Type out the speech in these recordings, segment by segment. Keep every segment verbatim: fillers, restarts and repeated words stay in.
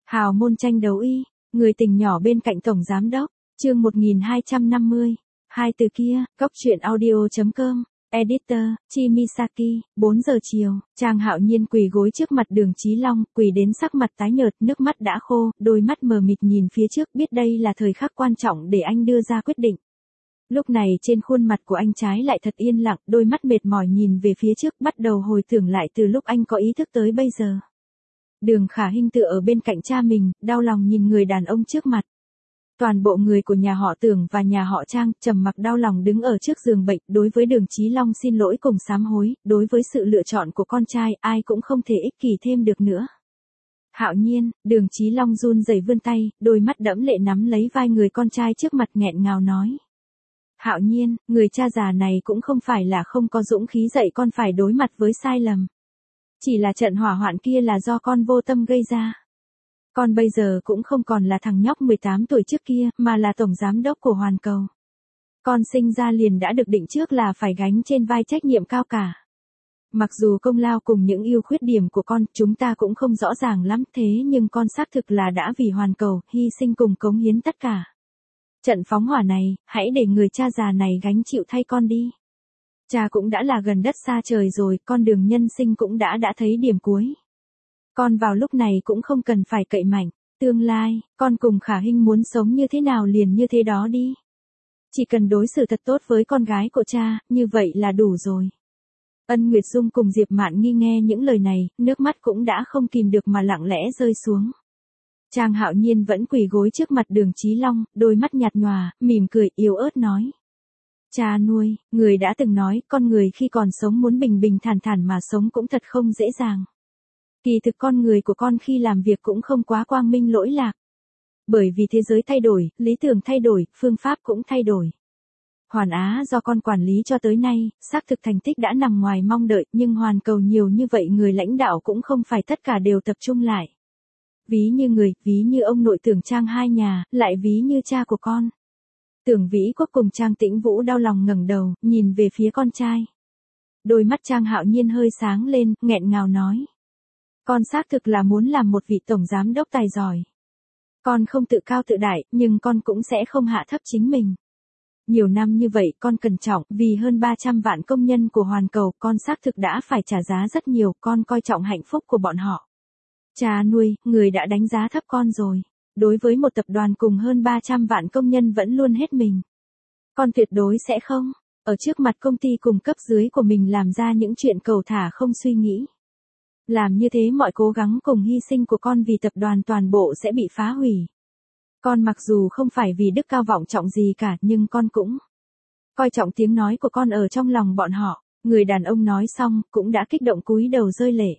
Hào môn tranh đấu y, người tình nhỏ bên cạnh tổng giám đốc, chương một nghìn hai trăm năm mươi. Hai từ kia, cốc truyện audio chấm com, editor, Chimisaki, bốn giờ chiều, Trang Hạo Nhiên quỳ gối trước mặt Đường Chí Long, quỳ đến sắc mặt tái nhợt, nước mắt đã khô, đôi mắt mờ mịt nhìn phía trước, biết đây là thời khắc quan trọng để anh đưa ra quyết định. Lúc này trên khuôn mặt của anh trái lại thật yên lặng, đôi mắt mệt mỏi nhìn về phía trước, bắt đầu hồi tưởng lại từ lúc anh có ý thức tới bây giờ. Đường Khả Hinh tựa ở bên cạnh cha mình, đau lòng nhìn người đàn ông trước mặt. Toàn bộ người của nhà họ Tưởng và nhà họ Trang trầm mặc đau lòng đứng ở trước giường bệnh, đối với Đường Chí Long xin lỗi cùng sám hối, đối với sự lựa chọn của con trai, ai cũng không thể ích kỷ thêm được nữa. Hạo Nhiên, Đường Chí Long run rẩy vươn tay, đôi mắt đẫm lệ nắm lấy vai người con trai trước mặt nghẹn ngào nói. Hạo Nhiên, người cha già này cũng không phải là không có dũng khí dạy con phải đối mặt với sai lầm. Chỉ là trận hỏa hoạn kia là do con vô tâm gây ra. Con bây giờ cũng không còn là thằng nhóc mười tám tuổi trước kia, mà là tổng giám đốc của Hoàn Cầu. Con sinh ra liền đã được định trước là phải gánh trên vai trách nhiệm cao cả. Mặc dù công lao cùng những ưu khuyết điểm của con, chúng ta cũng không rõ ràng lắm, thế nhưng con xác thực là đã vì Hoàn Cầu, hy sinh cùng cống hiến tất cả. Trận phóng hỏa này, hãy để người cha già này gánh chịu thay con đi. Cha cũng đã là gần đất xa trời rồi, con đường nhân sinh cũng đã đã thấy điểm cuối. Con vào lúc này cũng không cần phải cậy mạnh, tương lai, con cùng Khả Hinh muốn sống như thế nào liền như thế đó đi. Chỉ cần đối xử thật tốt với con gái của cha, như vậy là đủ rồi. Ân Nguyệt Dung cùng Diệp Mạn Nghi nghe những lời này, nước mắt cũng đã không kìm được mà lặng lẽ rơi xuống. Trang Hạo Nhiên vẫn quỳ gối trước mặt Đường Chí Long, đôi mắt nhạt nhòa, mỉm cười, yếu ớt nói. Cha nuôi, người đã từng nói, con người khi còn sống muốn bình bình thản thản mà sống cũng thật không dễ dàng. Kỳ thực con người của con khi làm việc cũng không quá quang minh lỗi lạc. Bởi vì thế giới thay đổi, lý tưởng thay đổi, phương pháp cũng thay đổi. Hoàn Á do con quản lý cho tới nay, xác thực thành tích đã nằm ngoài mong đợi, nhưng Hoàn Cầu nhiều như vậy người lãnh đạo cũng không phải tất cả đều tập trung lại. Ví như người, ví như ông nội Tưởng Trang hai nhà, lại ví như cha của con. Tưởng Vĩ Quốc cùng Trang Tĩnh Vũ đau lòng ngẩng đầu, nhìn về phía con trai. Đôi mắt Trang Hạo Nhiên hơi sáng lên, nghẹn ngào nói. Con xác thực là muốn làm một vị tổng giám đốc tài giỏi. Con không tự cao tự đại, nhưng con cũng sẽ không hạ thấp chính mình. Nhiều năm như vậy con cẩn trọng, vì hơn ba trăm vạn công nhân của Hoàn Cầu, con xác thực đã phải trả giá rất nhiều, con coi trọng hạnh phúc của bọn họ. Cha nuôi, người đã đánh giá thấp con rồi. Đối với một tập đoàn cùng hơn ba trăm vạn công nhân vẫn luôn hết mình. Con tuyệt đối sẽ không, ở trước mặt công ty cùng cấp dưới của mình làm ra những chuyện cầu thả không suy nghĩ. Làm như thế mọi cố gắng cùng hy sinh của con vì tập đoàn toàn bộ sẽ bị phá hủy. Con mặc dù không phải vì đức cao vọng trọng gì cả, nhưng con cũng coi trọng tiếng nói của con ở trong lòng bọn họ. Người đàn ông nói xong, cũng đã kích động cúi đầu rơi lệ.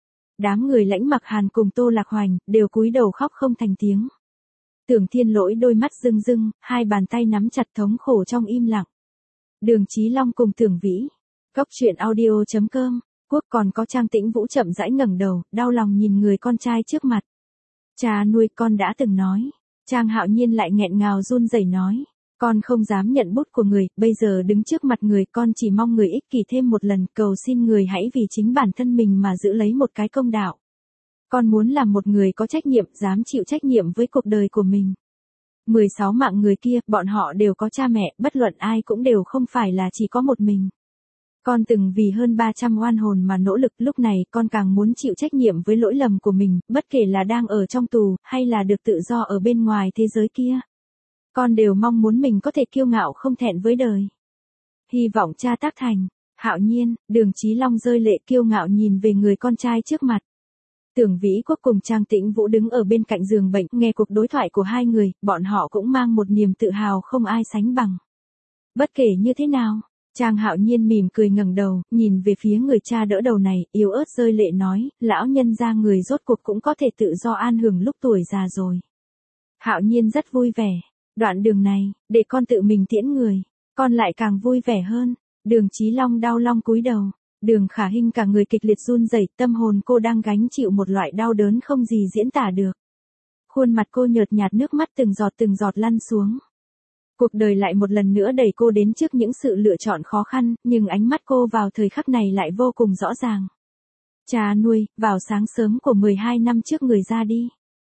Đám người Lãnh Mặc Hàn cùng Tô Lạc Hoành, đều cúi đầu khóc không thành tiếng. Tưởng Thiên Lỗi đôi mắt rưng rưng, hai bàn tay nắm chặt thống khổ trong im lặng. Đường Chí Long cùng Tưởng Vĩ. Cốc truyện audio chấm com. Quốc còn có Trang Tĩnh Vũ chậm rãi ngẩng đầu, đau lòng nhìn người con trai trước mặt. Cha nuôi, con đã từng nói. Trang Hạo Nhiên lại nghẹn ngào run rẩy nói. Con không dám nhận bút của người, bây giờ đứng trước mặt người, con chỉ mong người ích kỷ thêm một lần, cầu xin người hãy vì chính bản thân mình mà giữ lấy một cái công đạo. Con muốn làm một người có trách nhiệm, dám chịu trách nhiệm với cuộc đời của mình. mười sáu mạng người kia, bọn họ đều có cha mẹ, bất luận ai cũng đều không phải là chỉ có một mình. Con từng vì hơn ba trăm oan hồn mà nỗ lực, lúc này con càng muốn chịu trách nhiệm với lỗi lầm của mình, bất kể là đang ở trong tù, hay là được tự do ở bên ngoài thế giới kia. Con đều mong muốn mình có thể kiêu ngạo không thẹn với đời. Hy vọng cha tác thành. Hạo Nhiên, Đường Chí Long rơi lệ kiêu ngạo nhìn về người con trai trước mặt. Tưởng Vĩ Quốc cùng Trang Tĩnh Vũ đứng ở bên cạnh giường bệnh, nghe cuộc đối thoại của hai người, bọn họ cũng mang một niềm tự hào không ai sánh bằng. Bất kể như thế nào, Trang Hạo Nhiên mỉm cười ngẩng đầu, nhìn về phía người cha đỡ đầu này, yếu ớt rơi lệ nói, lão nhân gia người rốt cuộc cũng có thể tự do an hưởng lúc tuổi già rồi. Hạo Nhiên rất vui vẻ. Đoạn đường này, để con tự mình tiễn người, con lại càng vui vẻ hơn. Đường Chí Long đau lòng cúi đầu. Đường Khả Hinh cả người kịch liệt run rẩy, tâm hồn cô đang gánh chịu một loại đau đớn không gì diễn tả được. Khuôn mặt cô nhợt nhạt, nước mắt từng giọt từng giọt lăn xuống. Cuộc đời lại một lần nữa đẩy cô đến trước những sự lựa chọn khó khăn, nhưng ánh mắt cô vào thời khắc này lại vô cùng rõ ràng. Cha nuôi, vào sáng sớm của mười hai năm trước người ra đi.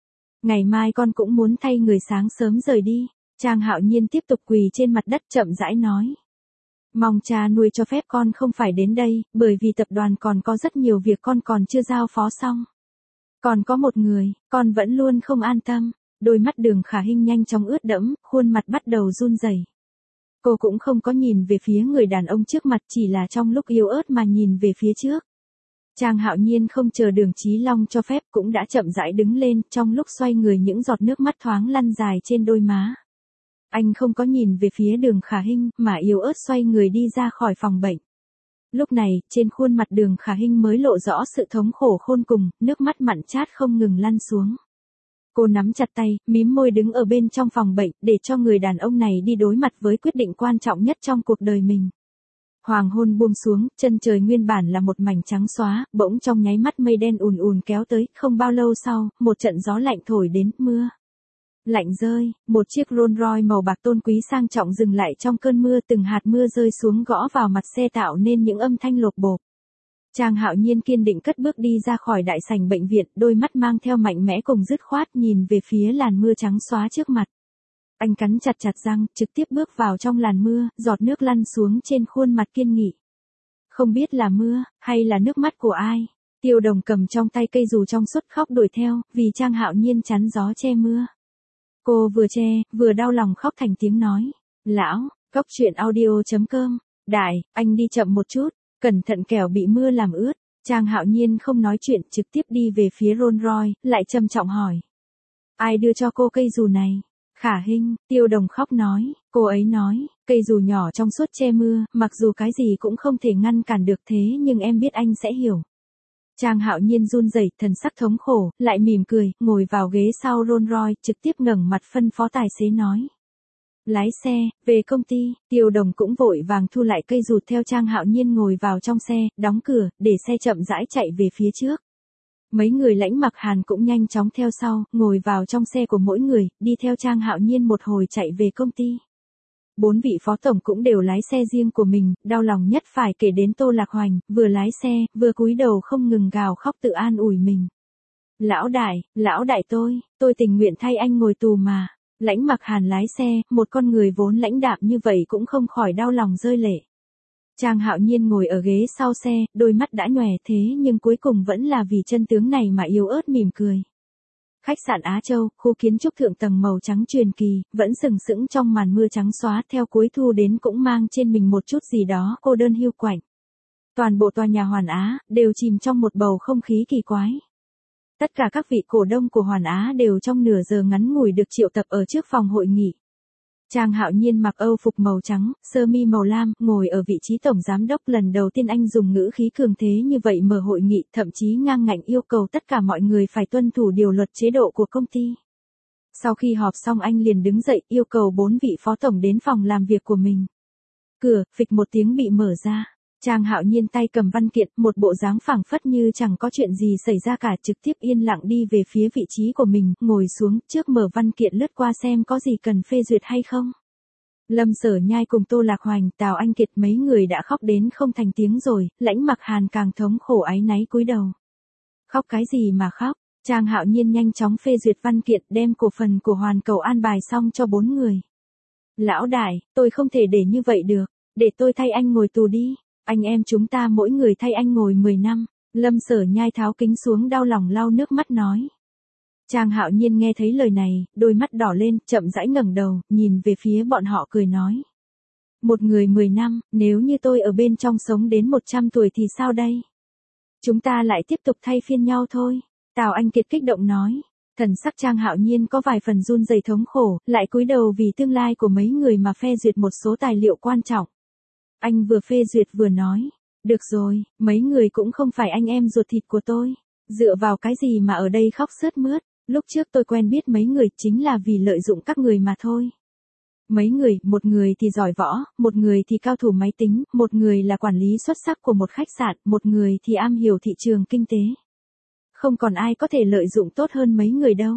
Ngày mai con cũng muốn thay người sáng sớm rời đi. Trang Hạo Nhiên tiếp tục quỳ trên mặt đất chậm rãi nói. Mong cha nuôi cho phép con không phải đến đây, bởi vì tập đoàn còn có rất nhiều việc con còn chưa giao phó xong. Còn có một người, con vẫn luôn không an tâm. Đôi mắt Đường Khả Hinh nhanh chóng ướt đẫm, khuôn mặt bắt đầu run rẩy. Cô cũng không có nhìn về phía người đàn ông trước mặt, chỉ là trong lúc yếu ớt mà nhìn về phía trước. Trang Hạo Nhiên không chờ Đường Chí Long cho phép cũng đã chậm rãi đứng lên, trong lúc xoay người những giọt nước mắt thoáng lăn dài trên đôi má. Anh không có nhìn về phía Đường Khả Hinh, mà yếu ớt xoay người đi ra khỏi phòng bệnh. Lúc này, trên khuôn mặt Đường Khả Hinh mới lộ rõ sự thống khổ khôn cùng, nước mắt mặn chát không ngừng lăn xuống. Cô nắm chặt tay, mím môi đứng ở bên trong phòng bệnh, để cho người đàn ông này đi đối mặt với quyết định quan trọng nhất trong cuộc đời mình. Hoàng hôn buông xuống, chân trời nguyên bản là một mảnh trắng xóa, bỗng trong nháy mắt mây đen ùn ùn kéo tới, không bao lâu sau, một trận gió lạnh thổi đến, mưa lạnh rơi, một chiếc Rolls Royce màu bạc tôn quý sang trọng dừng lại trong cơn mưa, từng hạt mưa rơi xuống gõ vào mặt xe tạo nên những âm thanh lộp bộp. Trang Hạo Nhiên kiên định cất bước đi ra khỏi đại sảnh bệnh viện, đôi mắt mang theo mạnh mẽ cùng dứt khoát nhìn về phía làn mưa trắng xóa trước mặt. Anh cắn chặt chặt răng, trực tiếp bước vào trong làn mưa, giọt nước lăn xuống trên khuôn mặt kiên nghị. Không biết là mưa, hay là nước mắt của ai, Tiêu Đồng cầm trong tay cây dù trong suốt khóc đuổi theo, vì Trang Hạo Nhiên chắn gió che mưa. Cô vừa che, vừa đau lòng khóc thành tiếng nói. Lão, Cóc Truyện Audio chấm com, Đại, anh đi chậm một chút, cẩn thận kẻo bị mưa làm ướt. Trang Hạo Nhiên không nói chuyện, trực tiếp đi về phía Rolls Royce, lại trầm trọng hỏi. Ai đưa cho cô cây dù này? Khả Hinh, Tiêu Đồng khóc nói, cô ấy nói, cây dù nhỏ trong suốt che mưa, mặc dù cái gì cũng không thể ngăn cản được thế nhưng em biết anh sẽ hiểu. Trang Hạo Nhiên run rẩy, thần sắc thống khổ, lại mỉm cười, ngồi vào ghế sau Rolls Royce, trực tiếp ngẩng mặt phân phó tài xế nói. Lái xe, về công ty. Tiêu Đồng cũng vội vàng thu lại cây dù theo Trang Hạo Nhiên ngồi vào trong xe, đóng cửa, để xe chậm rãi chạy về phía trước. Mấy người Lãnh Mặc Hàn cũng nhanh chóng theo sau, ngồi vào trong xe của mỗi người, đi theo Trang Hạo Nhiên một hồi chạy về công ty. Bốn vị phó tổng cũng đều lái xe riêng của mình, đau lòng nhất phải kể đến Tô Lạc Hoành, vừa lái xe, vừa cúi đầu không ngừng gào khóc tự an ủi mình. Lão đại, lão đại tôi, tôi tình nguyện thay anh ngồi tù mà. Lãnh Mặc Hàn lái xe, một con người vốn lãnh đạm như vậy cũng không khỏi đau lòng rơi lệ. Trang Hạo Nhiên ngồi ở ghế sau xe, đôi mắt đã nhòe thế nhưng cuối cùng vẫn là vì chân tướng này mà yếu ớt mỉm cười. Khách sạn Á Châu, khu kiến trúc thượng tầng màu trắng truyền kỳ, vẫn sừng sững trong màn mưa trắng xóa, theo cuối thu đến cũng mang trên mình một chút gì đó cô đơn hiu quạnh. Toàn bộ tòa nhà Hoàn Á, đều chìm trong một bầu không khí kỳ quái. Tất cả các vị cổ đông của Hoàn Á đều trong nửa giờ ngắn ngủi được triệu tập ở trước phòng hội nghị. Trang Hạo Nhiên mặc âu phục màu trắng, sơ mi màu lam, ngồi ở vị trí tổng giám đốc, lần đầu tiên anh dùng ngữ khí cường thế như vậy mở hội nghị, thậm chí ngang ngạnh yêu cầu tất cả mọi người phải tuân thủ điều luật chế độ của công ty. Sau khi họp xong anh liền đứng dậy, yêu cầu bốn vị phó tổng đến phòng làm việc của mình. Cửa, phịch một tiếng bị mở ra. Trang Hạo Nhiên tay cầm văn kiện, một bộ dáng phảng phất như chẳng có chuyện gì xảy ra cả, trực tiếp yên lặng đi về phía vị trí của mình, ngồi xuống, trước mở văn kiện lướt qua xem có gì cần phê duyệt hay không. Lâm Sở Nhai cùng Tô Lạc Hoành, Tào Anh Kiệt mấy người đã khóc đến không thành tiếng rồi, Lãnh Mặc Hàn càng thống khổ áy náy cúi đầu. Khóc cái gì mà khóc? Trang Hạo Nhiên nhanh chóng phê duyệt văn kiện, đem cổ phần của Hoàn Cầu an bài xong cho bốn người. Lão đại, tôi không thể để như vậy được, để tôi thay anh ngồi tù đi. Anh em chúng ta mỗi người thay anh ngồi mười năm. Lâm Sở Nhai tháo kính xuống, đau lòng lau nước mắt nói. Trang Hạo Nhiên nghe thấy lời này, đôi mắt đỏ lên, chậm rãi ngẩng đầu, nhìn về phía bọn họ cười nói. Một người mười năm, nếu như tôi ở bên trong sống đến một trăm tuổi thì sao đây? Chúng ta lại tiếp tục thay phiên nhau thôi. Tào Anh Kiệt kích động nói. Thần sắc Trang Hạo Nhiên có vài phần run rẩy thống khổ, lại cúi đầu vì tương lai của mấy người mà phê duyệt một số tài liệu quan trọng. Anh vừa phê duyệt vừa nói, được rồi, mấy người cũng không phải anh em ruột thịt của tôi. Dựa vào cái gì mà ở đây khóc sướt mướt, lúc trước tôi quen biết mấy người chính là vì lợi dụng các người mà thôi. Mấy người, một người thì giỏi võ, một người thì cao thủ máy tính, một người là quản lý xuất sắc của một khách sạn, một người thì am hiểu thị trường kinh tế. Không còn ai có thể lợi dụng tốt hơn mấy người đâu.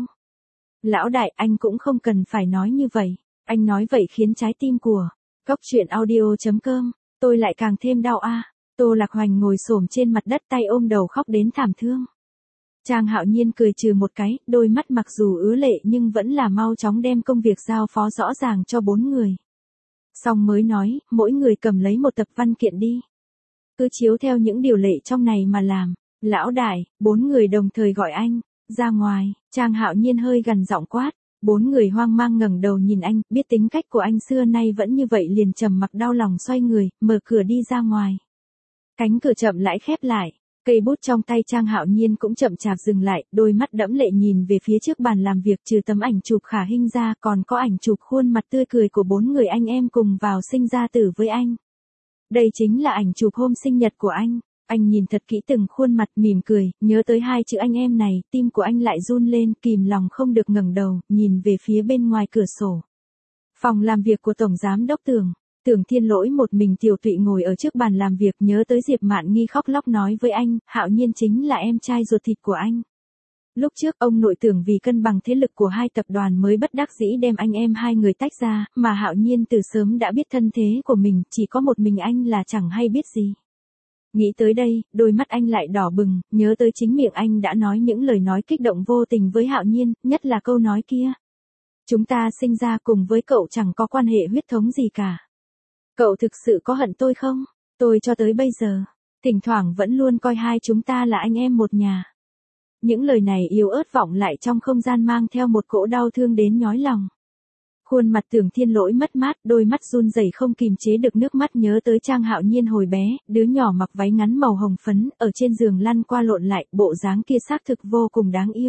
Lão đại, anh cũng không cần phải nói như vậy. Anh nói vậy khiến trái tim của Cóc Truyện Audio chấm com, tôi lại càng thêm đau a. À. Tô Lạc Hoành ngồi xổm trên mặt đất, tay ôm đầu khóc đến thảm thương. Trang Hạo Nhiên cười trừ một cái, đôi mắt mặc dù ứa lệ nhưng vẫn là mau chóng đem công việc giao phó rõ ràng cho bốn người. Xong mới nói, mỗi người cầm lấy một tập văn kiện đi. Cứ chiếu theo những điều lệ trong này mà làm. Lão đại, bốn người đồng thời gọi anh, ra ngoài, Trang Hạo Nhiên hơi gần giọng quát. Bốn người hoang mang ngẩng đầu nhìn anh, biết tính cách của anh xưa nay vẫn như vậy liền trầm mặc đau lòng xoay người, mở cửa đi ra ngoài. Cánh cửa chậm rãi khép lại. Cây bút trong tay Trang Hạo Nhiên cũng chậm chạp dừng lại, đôi mắt đẫm lệ nhìn về phía trước bàn làm việc, trừ tấm ảnh chụp Khả Hinh ra còn có ảnh chụp khuôn mặt tươi cười của bốn người anh em cùng vào sinh ra tử với anh. Đây chính là ảnh chụp hôm sinh nhật của anh. Anh nhìn thật kỹ từng khuôn mặt mỉm cười, nhớ tới hai chữ anh em này, tim của anh lại run lên, kìm lòng không được ngẩng đầu, nhìn về phía bên ngoài cửa sổ. Phòng làm việc của Tổng Giám Đốc Tưởng. Tưởng Thiên Lỗi một mình tiểu tụy ngồi ở trước bàn làm việc, nhớ tới Diệp Mạn Nghi khóc lóc nói với anh, Hạo Nhiên chính là em trai ruột thịt của anh. Lúc trước ông nội Tưởng vì cân bằng thế lực của hai tập đoàn mới bất đắc dĩ đem anh em hai người tách ra, mà Hạo Nhiên từ sớm đã biết thân thế của mình, chỉ có một mình anh là chẳng hay biết gì. Nghĩ tới đây, đôi mắt anh lại đỏ bừng, nhớ tới chính miệng anh đã nói những lời nói kích động vô tình với Hạo Nhiên, nhất là câu nói kia. Chúng ta sinh ra cùng với cậu chẳng có quan hệ huyết thống gì cả. Cậu thực sự có hận tôi không? Tôi cho tới bây giờ, thỉnh thoảng vẫn luôn coi hai chúng ta là anh em một nhà. Những lời này yếu ớt vọng lại trong không gian mang theo một cỗ đau thương đến nhói lòng. Khuôn mặt Tưởng Thiên Lỗi mất mát, đôi mắt run rẩy không kìm chế được nước mắt nhớ tới Trang Hạo Nhiên hồi bé, đứa nhỏ mặc váy ngắn màu hồng phấn, ở trên giường lăn qua lộn lại, bộ dáng kia xác thực vô cùng đáng yêu.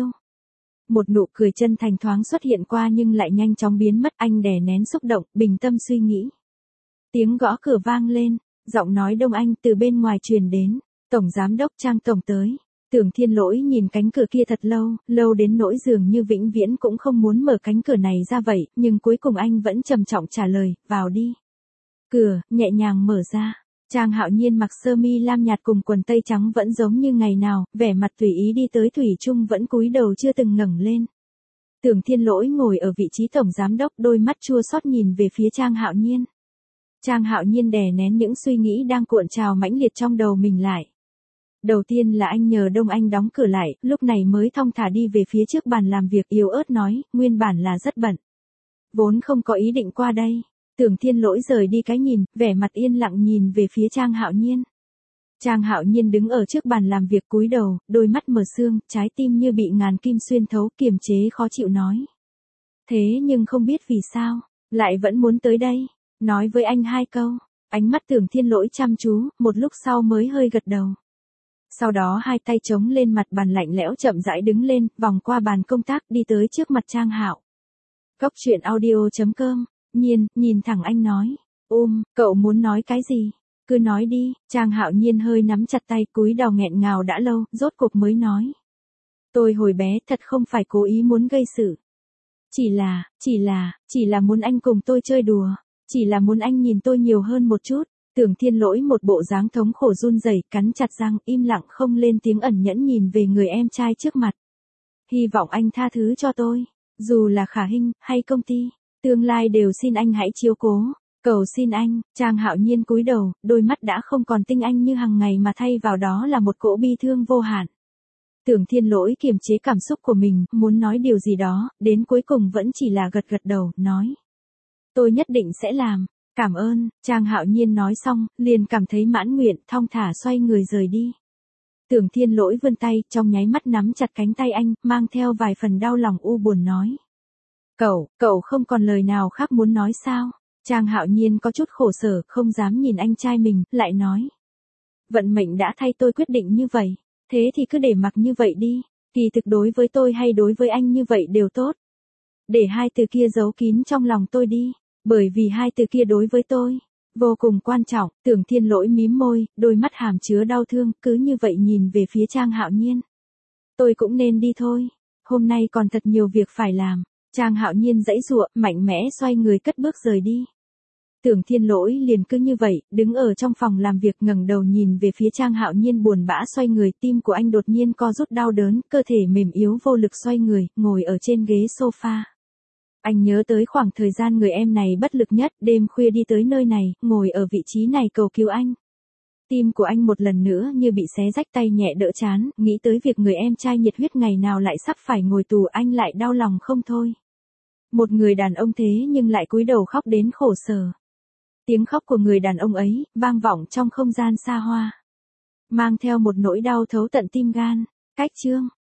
Một nụ cười chân thành thoáng xuất hiện qua nhưng lại nhanh chóng biến mất, anh đè nén xúc động, bình tâm suy nghĩ. Tiếng gõ cửa vang lên, giọng nói Đông Anh từ bên ngoài truyền đến, Tổng Giám Đốc Trang Tổng tới. Tưởng Thiên Lỗi nhìn cánh cửa kia thật lâu, lâu đến nỗi dường như vĩnh viễn cũng không muốn mở cánh cửa này ra vậy, nhưng cuối cùng anh vẫn trầm trọng trả lời, vào đi. Cửa, nhẹ nhàng mở ra, Trang Hạo Nhiên mặc sơ mi lam nhạt cùng quần tây trắng vẫn giống như ngày nào, vẻ mặt tùy ý đi tới, thủy chung vẫn cúi đầu chưa từng ngẩng lên. Tưởng Thiên Lỗi ngồi ở vị trí Tổng Giám Đốc, đôi mắt chua xót nhìn về phía Trang Hạo Nhiên. Trang Hạo Nhiên đè nén những suy nghĩ đang cuộn trào mãnh liệt trong đầu mình lại. Đầu tiên là anh nhờ Đông Anh đóng cửa lại, lúc này mới thong thả đi về phía trước bàn làm việc, yếu ớt nói, nguyên bản là rất bận. Vốn không có ý định qua đây. Tưởng Thiên Lỗi rời đi cái nhìn, vẻ mặt yên lặng nhìn về phía Trang Hạo Nhiên. Trang Hạo Nhiên đứng ở trước bàn làm việc cúi đầu, đôi mắt mờ sương, trái tim như bị ngàn kim xuyên thấu, kiềm chế khó chịu nói. Thế nhưng không biết vì sao, lại vẫn muốn tới đây, nói với anh hai câu. Ánh mắt Tưởng Thiên Lỗi chăm chú, một lúc sau mới hơi gật đầu. Sau đó hai tay chống lên mặt bàn lạnh lẽo chậm rãi đứng lên, vòng qua bàn công tác đi tới trước mặt Trang Hạo. Cốc truyện audio chấm com, Nhiên, nhìn thẳng anh nói. Ôm, cậu muốn nói cái gì? Cứ nói đi, Trang Hạo Nhiên hơi nắm chặt tay, cúi đầu nghẹn ngào đã lâu, rốt cuộc mới nói. Tôi hồi bé thật không phải cố ý muốn gây sự. Chỉ là, chỉ là, chỉ là muốn anh cùng tôi chơi đùa. Chỉ là muốn anh nhìn tôi nhiều hơn một chút. Tưởng Thiên Lỗi một bộ dáng thống khổ run rẩy, cắn chặt răng, im lặng không lên tiếng, ẩn nhẫn nhìn về người em trai trước mặt. Hy vọng anh tha thứ cho tôi, dù là Khả Hinh hay công ty, tương lai đều xin anh hãy chiếu cố, cầu xin anh. Trang Hạo Nhiên cúi đầu, đôi mắt đã không còn tinh anh như hàng ngày mà thay vào đó là một cỗ bi thương vô hạn. Tưởng Thiên Lỗi kiềm chế cảm xúc của mình, muốn nói điều gì đó, đến cuối cùng vẫn chỉ là gật gật đầu, nói. Tôi nhất định sẽ làm. Cảm ơn, Trang Hạo Nhiên nói xong, liền cảm thấy mãn nguyện, thong thả xoay người rời đi. Tưởng Thiên Lỗi vươn tay, trong nháy mắt nắm chặt cánh tay anh, mang theo vài phần đau lòng u buồn nói. Cậu, cậu không còn lời nào khác muốn nói sao? Trang Hạo Nhiên có chút khổ sở, không dám nhìn anh trai mình, lại nói. Vận mệnh đã thay tôi quyết định như vậy, thế thì cứ để mặc như vậy đi, kỳ thực đối với tôi hay đối với anh như vậy đều tốt. Để hai từ kia giấu kín trong lòng tôi đi. Bởi vì hai từ kia đối với tôi, vô cùng quan trọng. Tưởng Thiên Lỗi mím môi, đôi mắt hàm chứa đau thương, cứ như vậy nhìn về phía Trang Hạo Nhiên. Tôi cũng nên đi thôi, hôm nay còn thật nhiều việc phải làm. Trang Hạo Nhiên giãy giụa, mạnh mẽ xoay người cất bước rời đi. Tưởng Thiên Lỗi liền cứ như vậy, đứng ở trong phòng làm việc ngẩng đầu nhìn về phía Trang Hạo Nhiên buồn bã xoay người, tim của anh đột nhiên co rút đau đớn, cơ thể mềm yếu vô lực xoay người, ngồi ở trên ghế sofa. Anh nhớ tới khoảng thời gian người em này bất lực nhất, đêm khuya đi tới nơi này, ngồi ở vị trí này cầu cứu anh. Tim của anh một lần nữa như bị xé rách, tay nhẹ đỡ chán, nghĩ tới việc người em trai nhiệt huyết ngày nào lại sắp phải ngồi tù, anh lại đau lòng không thôi. Một người đàn ông thế nhưng lại cúi đầu khóc đến khổ sở. Tiếng khóc của người đàn ông ấy, vang vọng trong không gian xa hoa. Mang theo một nỗi đau thấu tận tim gan. Cách chương